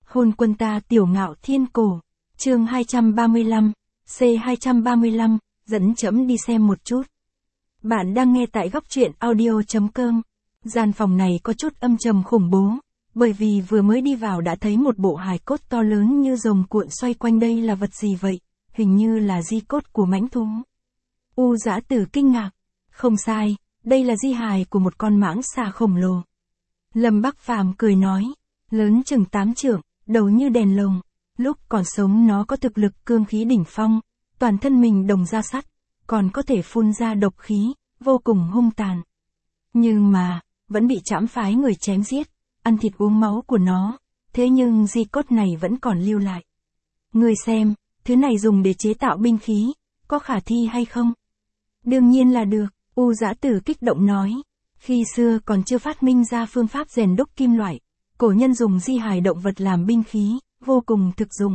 Hôn quân ta tiểu ngạo thiên cổ. Chương 235, C235, dẫn trẫm đi xem một chút. Bạn đang nghe tại góc truyện audio.com. Gian phòng này có chút âm trầm khủng bố, bởi vì vừa mới đi vào đã thấy một bộ hài cốt to lớn như rồng cuộn xoay quanh. Đây là vật gì vậy? Hình như là di cốt của mãnh thú. U Dã Tử kinh ngạc. Không sai, đây là di hài của một con mãng xà khổng lồ. Lâm Bắc Phàm cười nói, lớn chừng 8 trượng, đầu như đèn lồng. Lúc còn sống nó có thực lực cương khí đỉnh phong, toàn thân mình đồng da sắt, còn có thể phun ra độc khí, vô cùng hung tàn. Nhưng mà, vẫn bị trảm phái người chém giết, ăn thịt uống máu của nó, thế nhưng di cốt này vẫn còn lưu lại. Ngươi xem, thứ này dùng để chế tạo binh khí, có khả thi hay không? Đương nhiên là được, U Dã Tử kích động nói. Khi xưa còn chưa phát minh ra phương pháp rèn đúc kim loại, cổ nhân dùng di hài động vật làm binh khí, vô cùng thực dụng.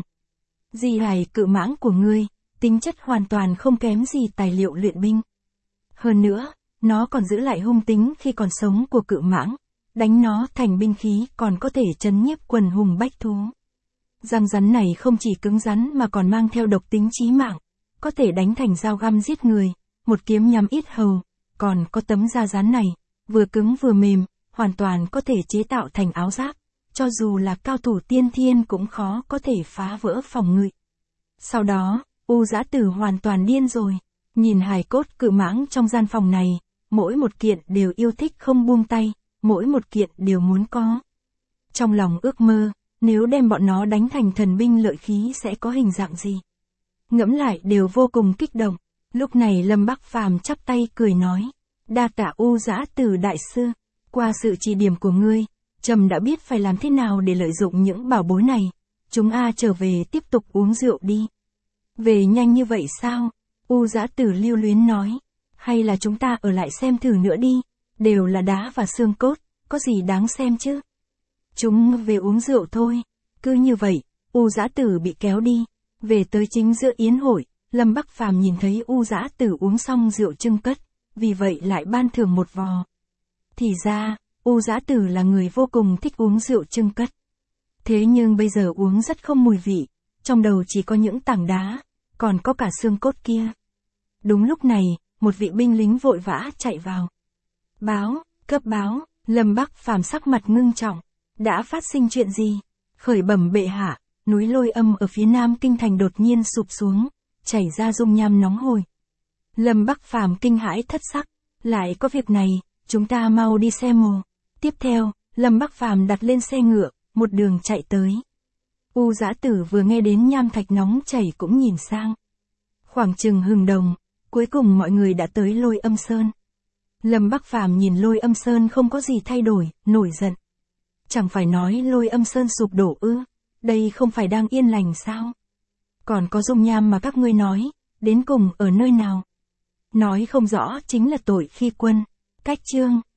Di hài cự mãng của ngươi, tính chất hoàn toàn không kém gì tài liệu luyện binh. Hơn nữa, nó còn giữ lại hung tính khi còn sống của cự mãng, đánh nó thành binh khí còn có thể trấn nhiếp quần hùng bách thú. Răng rắn này không chỉ cứng rắn mà còn mang theo độc tính chí mạng, có thể đánh thành dao găm giết người, một kiếm nhắm yết hầu, còn có tấm da rắn này, vừa cứng vừa mềm, hoàn toàn có thể chế tạo thành áo giáp, cho dù là cao thủ tiên thiên cũng khó có thể phá vỡ phòng ngự. Sau đó, U Dã Tử hoàn toàn điên rồi, nhìn hài cốt cự mãng trong gian phòng này, mỗi một kiện đều yêu thích không buông tay, mỗi một kiện đều muốn có. Trong lòng ước mơ, nếu đem bọn nó đánh thành thần binh lợi khí sẽ có hình dạng gì? Ngẫm lại đều vô cùng kích động. Lúc này Lâm Bắc Phàm chắp tay cười nói, đa tạ U Dã Tử đại sư, qua sự chỉ điểm của ngươi, trẫm đã biết phải làm thế nào để lợi dụng những bảo bối này, chúng trở về tiếp tục uống rượu đi. Về nhanh như vậy sao? U Dã Tử lưu luyến nói, hay là chúng ta ở lại xem thử nữa đi, đều là đá và xương cốt, có gì đáng xem chứ? Chúng về uống rượu thôi. Cứ như vậy, U Dã Tử bị kéo đi, về tới chính giữa yến hội. Lâm Bắc Phàm nhìn thấy U Dã Tử uống xong rượu trưng cất, vì vậy lại ban thưởng một vò. Thì ra, U Dã Tử là người vô cùng thích uống rượu trưng cất. Thế nhưng bây giờ uống rất không mùi vị, trong đầu chỉ có những tảng đá, còn có cả xương cốt kia. Đúng lúc này, một vị binh lính vội vã chạy vào. Báo, cấp báo, Lâm Bắc Phàm sắc mặt ngưng trọng. Đã phát sinh chuyện gì? Khởi bẩm bệ hạ, núi Lôi Âm ở phía nam kinh thành đột nhiên sụp xuống, chảy ra dung nham nóng hổi. Lâm Bắc Phàm kinh hãi thất sắc, lại có việc này, chúng ta mau đi xem mồ. Tiếp theo, Lâm Bắc Phàm đặt lên xe ngựa, một đường chạy tới. U Dã Tử vừa nghe đến nham thạch nóng chảy cũng nhìn sang. Khoảng chừng hừng đồng, cuối cùng mọi người đã tới Lôi Âm Sơn. Lâm Bắc Phàm nhìn Lôi Âm Sơn không có gì thay đổi, nổi giận. Chẳng phải nói Lôi Âm Sơn sụp đổ ư? Đây không phải đang yên lành sao? Còn có dung nham mà các ngươi nói, đến cùng ở nơi nào? Nói không rõ chính là tội khi quân. Cách chương